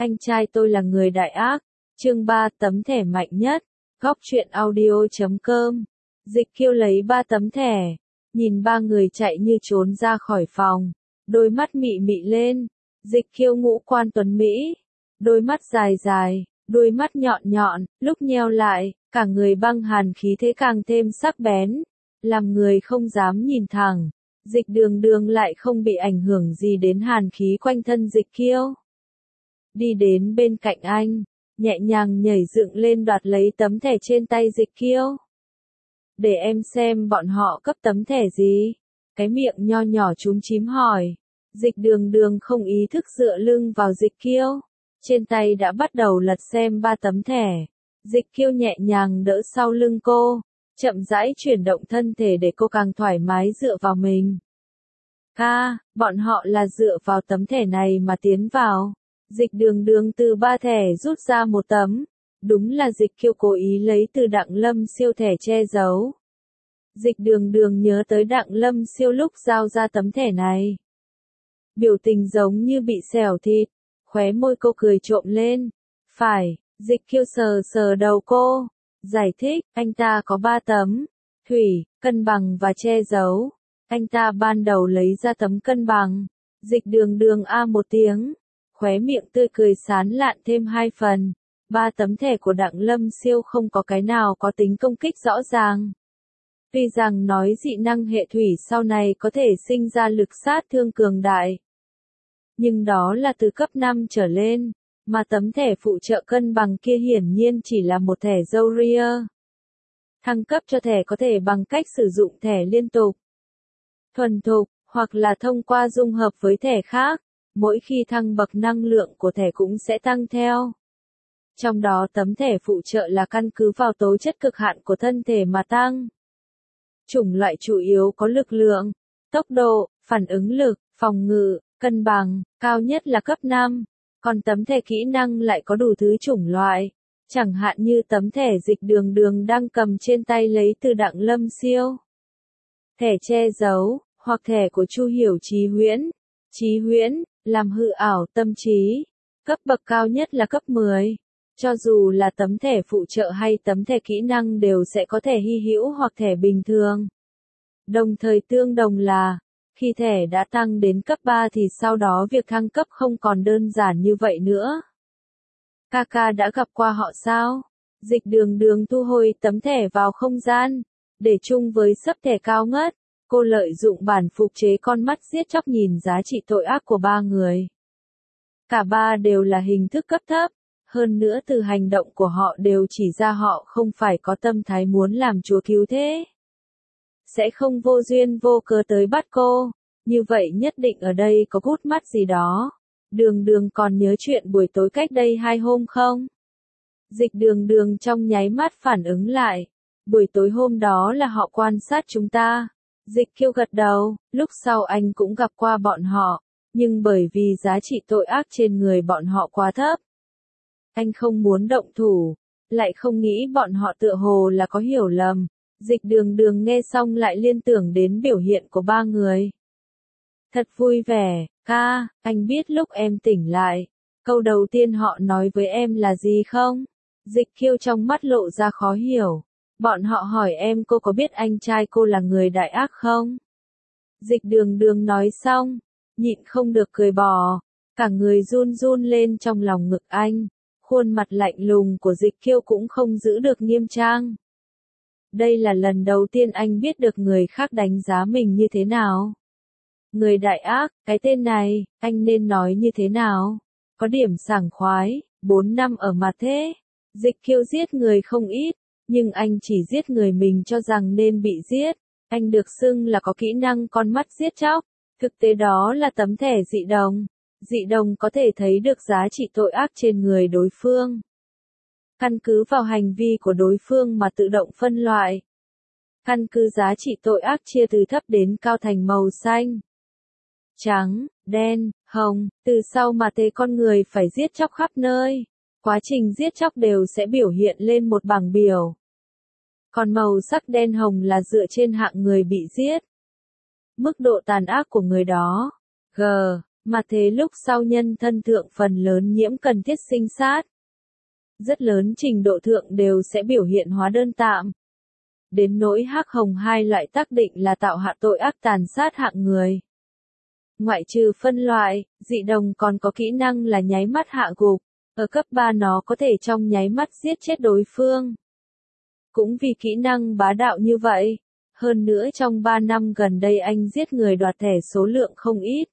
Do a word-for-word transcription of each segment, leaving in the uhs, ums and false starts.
anh trai tôi là người đại ác. Chương ba tấm thẻ mạnh nhất. Góc truyện audio chấm com. Dịch Kiêu lấy ba tấm thẻ, nhìn ba người chạy như trốn ra khỏi phòng, đôi mắt mị mị lên. Dịch Kiêu ngũ quan tuấn mỹ, đôi mắt dài dài, đôi mắt nhọn nhọn, lúc nheo lại, cả người băng hàn khí thế càng thêm sắc bén, làm người không dám nhìn thẳng. Dịch Đường Đường lại không bị ảnh hưởng gì đến hàn khí quanh thân Dịch Kiêu. Đi đến bên cạnh anh, nhẹ nhàng nhảy dựng lên đoạt lấy tấm thẻ trên tay Dịch Kiêu. Để em xem bọn họ cấp tấm thẻ gì? Cái miệng nho nhỏ chúm chím hỏi. Dịch Đường Đường không ý thức dựa lưng vào Dịch Kiêu, trên tay đã bắt đầu lật xem ba tấm thẻ. Dịch Kiêu nhẹ nhàng đỡ sau lưng cô, chậm rãi chuyển động thân thể để cô càng thoải mái dựa vào mình. Ca, bọn họ là dựa vào tấm thẻ này mà tiến vào. Dịch Đường Đường từ ba thẻ rút ra một tấm. Đúng là Dịch Kiêu cố ý lấy từ Đặng Lâm Siêu thẻ che giấu. Dịch Đường Đường nhớ tới Đặng Lâm Siêu lúc giao ra tấm thẻ này. Biểu tình giống như bị xẻo thịt, khóe môi cô cười trộm lên. Phải, Dịch Kiêu sờ sờ đầu cô, giải thích, anh ta có ba tấm. Thủy, cân bằng và che giấu. Anh ta ban đầu lấy ra tấm cân bằng. Dịch Đường Đường a một tiếng, khóe miệng tươi cười sán lạn thêm hai phần. Ba tấm thẻ của Đặng Lâm Siêu không có cái nào có tính công kích rõ ràng. Tuy rằng nói dị năng hệ thủy sau này có thể sinh ra lực sát thương cường đại, nhưng đó là từ cấp năm trở lên, mà tấm thẻ phụ trợ cân bằng kia hiển nhiên chỉ là một thẻ dâu ria. Thăng cấp cho thẻ có thể bằng cách sử dụng thẻ liên tục, thuần thục, hoặc là thông qua dung hợp với thẻ khác. Mỗi khi thăng bậc năng lượng của thẻ cũng sẽ tăng theo. Trong đó tấm thẻ phụ trợ là căn cứ vào tố chất cực hạn của thân thể mà tăng. Chủng loại chủ yếu có lực lượng, tốc độ, phản ứng lực, phòng ngự, cân bằng, cao nhất là cấp năm. Còn tấm thẻ kỹ năng lại có đủ thứ chủng loại. Chẳng hạn như tấm thẻ Dịch Đường Đường đang cầm trên tay lấy từ Đặng Lâm Siêu. Thẻ che giấu, hoặc thẻ của Chu Hiểu Chí Huyễn. Chí Huyễn, làm hư ảo tâm trí. Cấp bậc cao nhất là cấp mười. Cho dù là tấm thẻ phụ trợ hay tấm thẻ kỹ năng đều sẽ có thẻ hy hữu hoặc thẻ bình thường. Đồng thời tương đồng là, khi thẻ đã tăng đến cấp ba thì sau đó việc thăng cấp không còn đơn giản như vậy nữa. Kaka đã gặp qua họ sao? Dịch Đường Đường thu hồi tấm thẻ vào không gian, để chung với sấp thẻ cao ngất. Cô lợi dụng bản phục chế con mắt giết chóc nhìn giá trị tội ác của ba người. Cả ba đều là hình thức cấp thấp. Hơn nữa từ hành động của họ đều chỉ ra họ không phải có tâm thái muốn làm chúa cứu thế. Sẽ không vô duyên vô cớ tới bắt cô. Như vậy nhất định ở đây có gút mắt gì đó. Đường Đường còn nhớ chuyện buổi tối cách đây hai hôm không? Dịch Đường Đường trong nháy mắt phản ứng lại. Buổi tối hôm đó là họ quan sát chúng ta. Dịch Kiêu gật đầu, lúc sau anh cũng gặp qua bọn họ. Nhưng bởi vì giá trị tội ác trên người bọn họ quá thấp, anh không muốn động thủ, lại không nghĩ bọn họ tựa hồ là có hiểu lầm. Dịch Đường Đường nghe xong lại liên tưởng đến biểu hiện của ba người. Thật vui vẻ, ca, anh biết lúc em tỉnh lại, câu đầu tiên họ nói với em là gì không? Dịch Kiêu trong mắt lộ ra khó hiểu. Bọn họ hỏi em cô có biết anh trai cô là người đại ác không? Dịch Đường Đường nói xong, nhịn không được cười bò, cả người run run lên trong lòng ngực anh. Khuôn mặt lạnh lùng của Dịch Kiêu cũng không giữ được nghiêm trang. Đây là lần đầu tiên anh biết được người khác đánh giá mình như thế nào. Người đại ác, cái tên này, anh nên nói như thế nào? Có điểm sảng khoái, bốn năm ở mặt thế. Dịch Kiêu giết người không ít, nhưng anh chỉ giết người mình cho rằng nên bị giết. Anh được xưng là có kỹ năng con mắt giết chóc. Thực tế đó là tấm thẻ dị đồng. Dị đồng có thể thấy được giá trị tội ác trên người đối phương. Căn cứ vào hành vi của đối phương mà tự động phân loại. Căn cứ giá trị tội ác chia từ thấp đến cao thành màu xanh, trắng, đen, hồng, từ sau mà thế con người phải giết chóc khắp nơi. Quá trình giết chóc đều sẽ biểu hiện lên một bảng biểu. Còn màu sắc đen hồng là dựa trên hạng người bị giết. Mức độ tàn ác của người đó. G. Mà thế lúc sau nhân thân thượng phần lớn nhiễm cần thiết sinh sát. Rất lớn trình độ thượng đều sẽ biểu hiện hóa đơn tạm. Đến nỗi hắc hồng hai loại tác định là tạo hạ tội ác tàn sát hạng người. Ngoại trừ phân loại, dị đồng còn có kỹ năng là nháy mắt hạ gục. Ở cấp ba nó có thể trong nháy mắt giết chết đối phương. Cũng vì kỹ năng bá đạo như vậy, hơn nữa trong ba năm gần đây anh giết người đoạt thẻ số lượng không ít.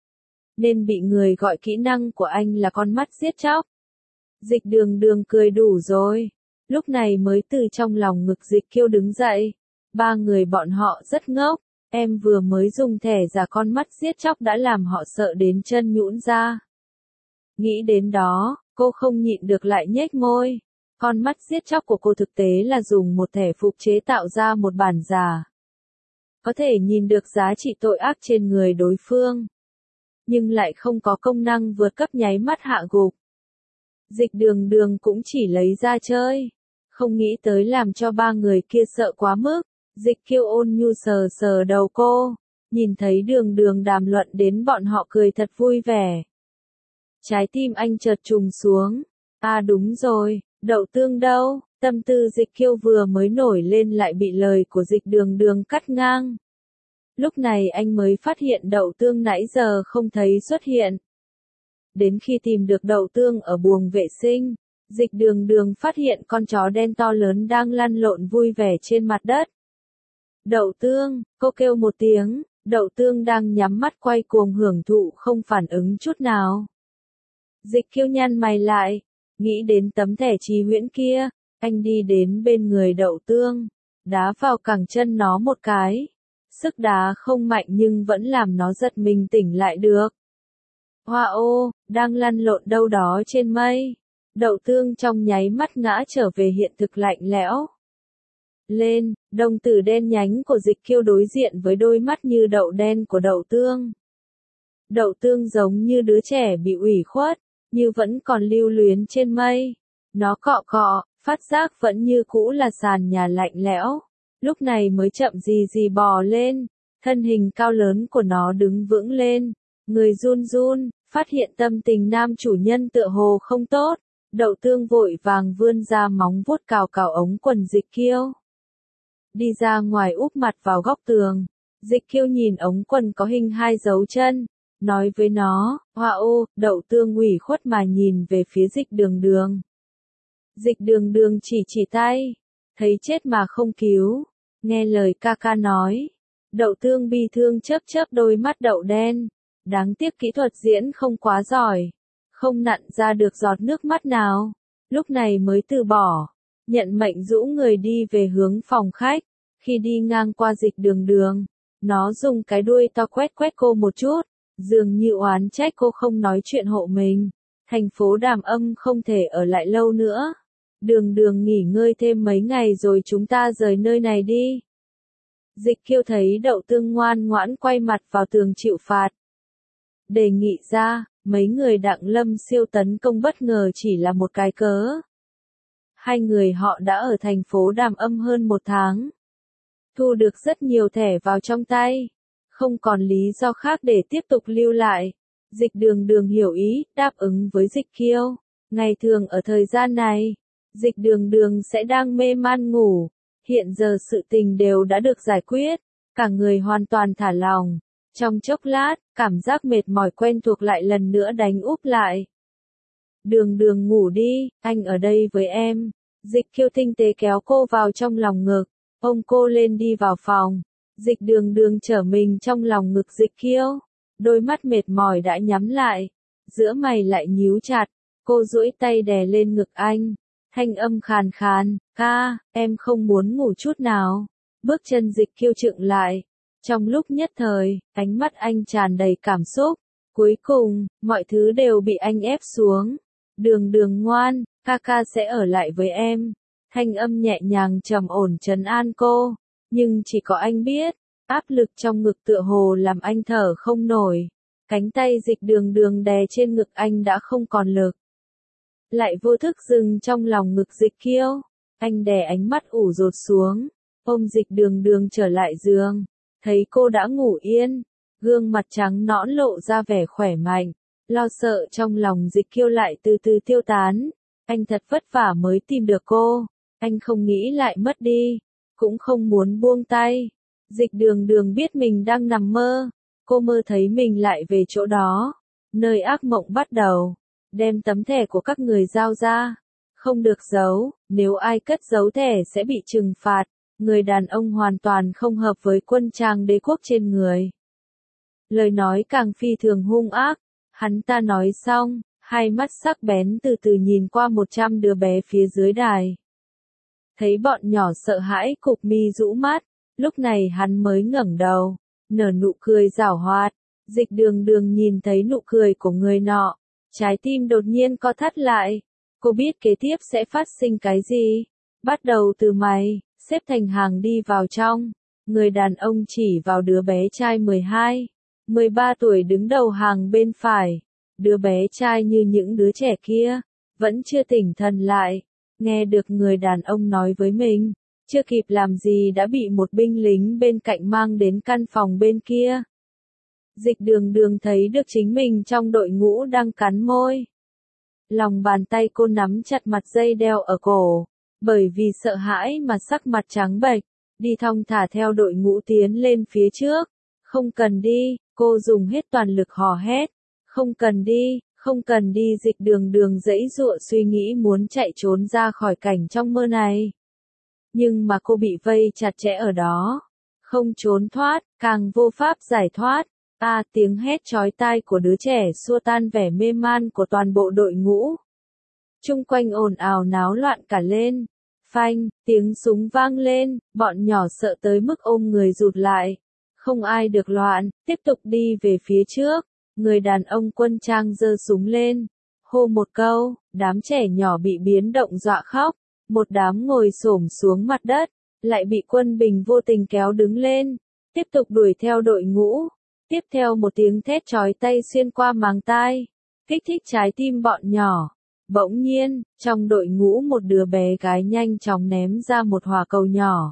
Nên bị người gọi kỹ năng của anh là con mắt giết chóc. Dịch đường đường cười đủ rồi. Lúc này mới từ trong lòng ngực Dịch Kiêu đứng dậy. Ba người bọn họ rất ngốc. Em vừa mới dùng thẻ giả con mắt giết chóc đã làm họ sợ đến chân nhũn ra. Nghĩ đến đó, cô không nhịn được lại nhếch môi. Con mắt giết chóc của cô thực tế là dùng một thẻ phục chế tạo ra một bản giả. Có thể nhìn được giá trị tội ác trên người đối phương. Nhưng lại không có công năng vượt cấp nháy mắt hạ gục. Dịch đường đường cũng chỉ lấy ra chơi. Không nghĩ tới làm cho ba người kia sợ quá mức. Dịch Kiêu ôn nhu sờ sờ đầu cô. Nhìn thấy đường đường đàm luận đến bọn họ cười thật vui vẻ. Trái tim anh chợt trùng xuống. À đúng rồi, đậu tương đâu? Tâm tư Dịch Kiêu vừa mới nổi lên lại bị lời của Dịch đường đường cắt ngang. Lúc này anh mới phát hiện đậu tương nãy giờ không thấy xuất hiện. Đến khi tìm được đậu tương ở buồng vệ sinh, Dịch đường đường phát hiện con chó đen to lớn đang lăn lộn vui vẻ trên mặt đất. Đậu tương, cô kêu một tiếng, đậu tương đang nhắm mắt quay cuồng hưởng thụ không phản ứng chút nào. Dịch Kiêu nhăn mày lại, nghĩ đến tấm thẻ trì huyễn kia, anh đi đến bên người đậu tương, đá vào cẳng chân nó một cái. Sức đá không mạnh nhưng vẫn làm nó giật mình tỉnh lại được. Hoa ô, đang lăn lộn đâu đó trên mây. Đậu tương trong nháy mắt ngã trở về hiện thực lạnh lẽo. Lên, đồng tử đen nhánh của Dịch Kiêu đối diện với đôi mắt như đậu đen của đậu tương. Đậu tương giống như đứa trẻ bị ủy khuất, như vẫn còn lưu luyến trên mây. Nó cọ cọ, phát giác vẫn như cũ là sàn nhà lạnh lẽo. Lúc này mới chậm gì gì bò lên, thân hình cao lớn của nó đứng vững lên, người run run, phát hiện tâm tình nam chủ nhân tựa hồ không tốt, đậu tương vội vàng vươn ra móng vuốt cào cào ống quần Dịch Kiêu. Đi ra ngoài úp mặt vào góc tường, Dịch Kiêu nhìn ống quần có hình hai dấu chân, nói với nó, hoa ô, đậu tương ủy khuất mà nhìn về phía Dịch đường đường. Dịch đường đường chỉ chỉ tay, thấy chết mà không cứu. Nghe lời ca ca nói, đậu tương bi thương chớp chớp đôi mắt đậu đen, đáng tiếc kỹ thuật diễn không quá giỏi, không nặn ra được giọt nước mắt nào, lúc này mới từ bỏ, nhận mệnh rũ người đi về hướng phòng khách, khi đi ngang qua Dịch đường đường, nó dùng cái đuôi to quét quét cô một chút, dường như oán trách cô không nói chuyện hộ mình, thành phố Đàm Âm không thể ở lại lâu nữa. Đường đường nghỉ ngơi thêm mấy ngày rồi chúng ta rời nơi này đi. Dịch Kiêu thấy đậu tương ngoan ngoãn quay mặt vào tường chịu phạt. Đề nghị ra, mấy người Đặng Lâm siêu tấn công bất ngờ chỉ là một cái cớ. Hai người họ đã ở thành phố Đàm Âm hơn một tháng. Thu được rất nhiều thẻ vào trong tay. Không còn lý do khác để tiếp tục lưu lại. Dịch đường đường hiểu ý, đáp ứng với Dịch Kiêu. Ngày thường ở thời gian này, Dịch đường đường sẽ đang mê man ngủ, hiện giờ sự tình đều đã được giải quyết, cả người hoàn toàn thả lỏng. Trong chốc lát, cảm giác mệt mỏi quen thuộc lại lần nữa đánh úp lại. Đường đường ngủ đi, anh ở đây với em. Dịch Kiêu tinh tế kéo cô vào trong lòng ngực, ôm cô lên đi vào phòng. Dịch đường đường trở mình trong lòng ngực Dịch Kiêu, đôi mắt mệt mỏi đã nhắm lại, giữa mày lại nhíu chặt, cô duỗi tay đè lên ngực anh. Thanh âm khàn khàn, ca, em không muốn ngủ chút nào. Bước chân Dịch Kiêu chững lại. Trong lúc nhất thời, ánh mắt anh tràn đầy cảm xúc. Cuối cùng, mọi thứ đều bị anh ép xuống. Đường đường ngoan, ca ca sẽ ở lại với em. Thanh âm nhẹ nhàng trầm ổn trấn an cô. Nhưng chỉ có anh biết, áp lực trong ngực tựa hồ làm anh thở không nổi. Cánh tay Dịch đường đường đè trên ngực anh đã không còn lực. Lại vô thức dừng trong lòng ngực Dịch Kiêu. Anh đè ánh mắt ủ rột xuống, ôm Dịch đường đường trở lại giường, thấy cô đã ngủ yên, gương mặt trắng nõn lộ ra vẻ khỏe mạnh, lo sợ trong lòng Dịch Kiêu lại từ từ tiêu tán. Anh thật vất vả mới tìm được cô, anh không nghĩ lại mất đi, cũng không muốn buông tay. Dịch Đường Đường biết mình đang nằm mơ, cô mơ thấy mình lại về chỗ đó, nơi ác mộng bắt đầu, đem tấm thẻ của các người giao ra, không được giấu, nếu ai cất giấu thẻ sẽ bị trừng phạt. Người đàn ông hoàn toàn không hợp với quân trang đế quốc trên người. Lời nói càng phi thường hung ác, hắn ta nói xong, hai mắt sắc bén từ từ nhìn qua một trăm đứa bé phía dưới đài. Thấy bọn nhỏ sợ hãi cụp mi rũ mắt, lúc này hắn mới ngẩng đầu, nở nụ cười giảo hoạt. Dịch Đường Đường nhìn thấy nụ cười của người nọ, trái tim đột nhiên co thắt lại. Cô biết kế tiếp sẽ phát sinh cái gì. Bắt đầu từ mày, xếp thành hàng đi vào trong. Người đàn ông chỉ vào đứa bé trai mười hai, mười ba tuổi đứng đầu hàng bên phải. Đứa bé trai như những đứa trẻ kia, vẫn chưa tỉnh thần lại. Nghe được người đàn ông nói với mình, chưa kịp làm gì đã bị một binh lính bên cạnh mang đến căn phòng bên kia. Dịch Đường Đường thấy được chính mình trong đội ngũ đang cắn môi. Lòng bàn tay cô nắm chặt mặt dây đeo ở cổ, bởi vì sợ hãi mà sắc mặt trắng bệch, đi thong thả theo đội ngũ tiến lên phía trước. Không cần đi, cô dùng hết toàn lực hò hét. Không cần đi, không cần đi. Dịch Đường Đường giãy giụa suy nghĩ muốn chạy trốn ra khỏi cảnh trong mơ này. Nhưng mà cô bị vây chặt chẽ ở đó. Không trốn thoát, càng vô pháp giải thoát. A à, tiếng hét chói tai của đứa trẻ xua tan vẻ mê man của toàn bộ đội ngũ. Chung quanh ồn ào náo loạn cả lên. Phanh, tiếng súng vang lên, bọn nhỏ sợ tới mức ôm người rụt lại. Không ai được loạn, tiếp tục đi về phía trước. Người đàn ông quân trang giơ súng lên, hô một câu, đám trẻ nhỏ bị biến động dọa khóc. Một đám ngồi xổm xuống mặt đất, lại bị quân bình vô tình kéo đứng lên, tiếp tục đuổi theo đội ngũ. Tiếp theo một tiếng thét chói tai xuyên qua màng tai, kích thích trái tim bọn nhỏ. Bỗng nhiên, trong đội ngũ một đứa bé gái nhanh chóng ném ra một hỏa cầu nhỏ.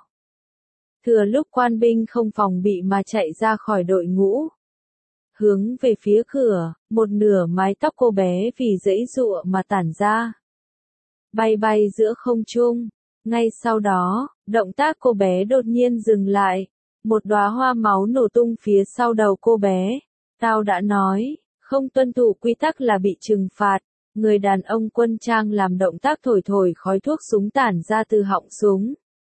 Thừa lúc quan binh không phòng bị mà chạy ra khỏi đội ngũ. Hướng về phía cửa, một nửa mái tóc cô bé vì giãy giụa mà tản ra. Bay bay giữa không trung. Ngay sau đó, động tác cô bé đột nhiên dừng lại. Một đóa hoa máu nổ tung phía sau đầu cô bé. Tao đã nói, không tuân thủ quy tắc là bị trừng phạt. Người đàn ông quân trang làm động tác thổi thổi khói thuốc súng tản ra từ họng súng.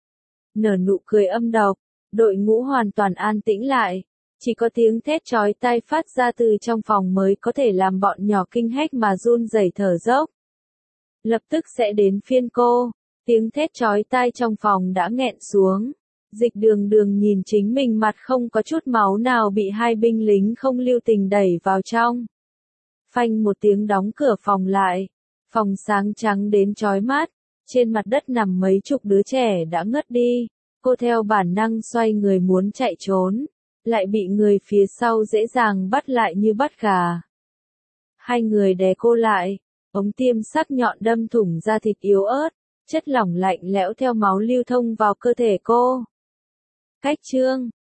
Nở nụ cười âm độc, đội ngũ hoàn toàn an tĩnh lại. Chỉ có tiếng thét chói tai phát ra từ trong phòng mới có thể làm bọn nhỏ kinh hách mà run rẩy thở dốc. Lập tức sẽ đến phiên cô. Tiếng thét chói tai trong phòng đã nghẹn xuống. Dịch Đường Đường nhìn chính mình mặt không có chút máu nào bị hai binh lính không lưu tình đẩy vào trong. Phanh một tiếng đóng cửa phòng lại. Phòng sáng trắng đến chói mắt. Trên mặt đất nằm mấy chục đứa trẻ đã ngất đi. Cô theo bản năng xoay người muốn chạy trốn. Lại bị người phía sau dễ dàng bắt lại như bắt gà. Hai người đè cô lại. Ống tiêm sắc nhọn đâm thủng da thịt yếu ớt. Chất lỏng lạnh lẽo theo máu lưu thông vào cơ thể cô. Cách chương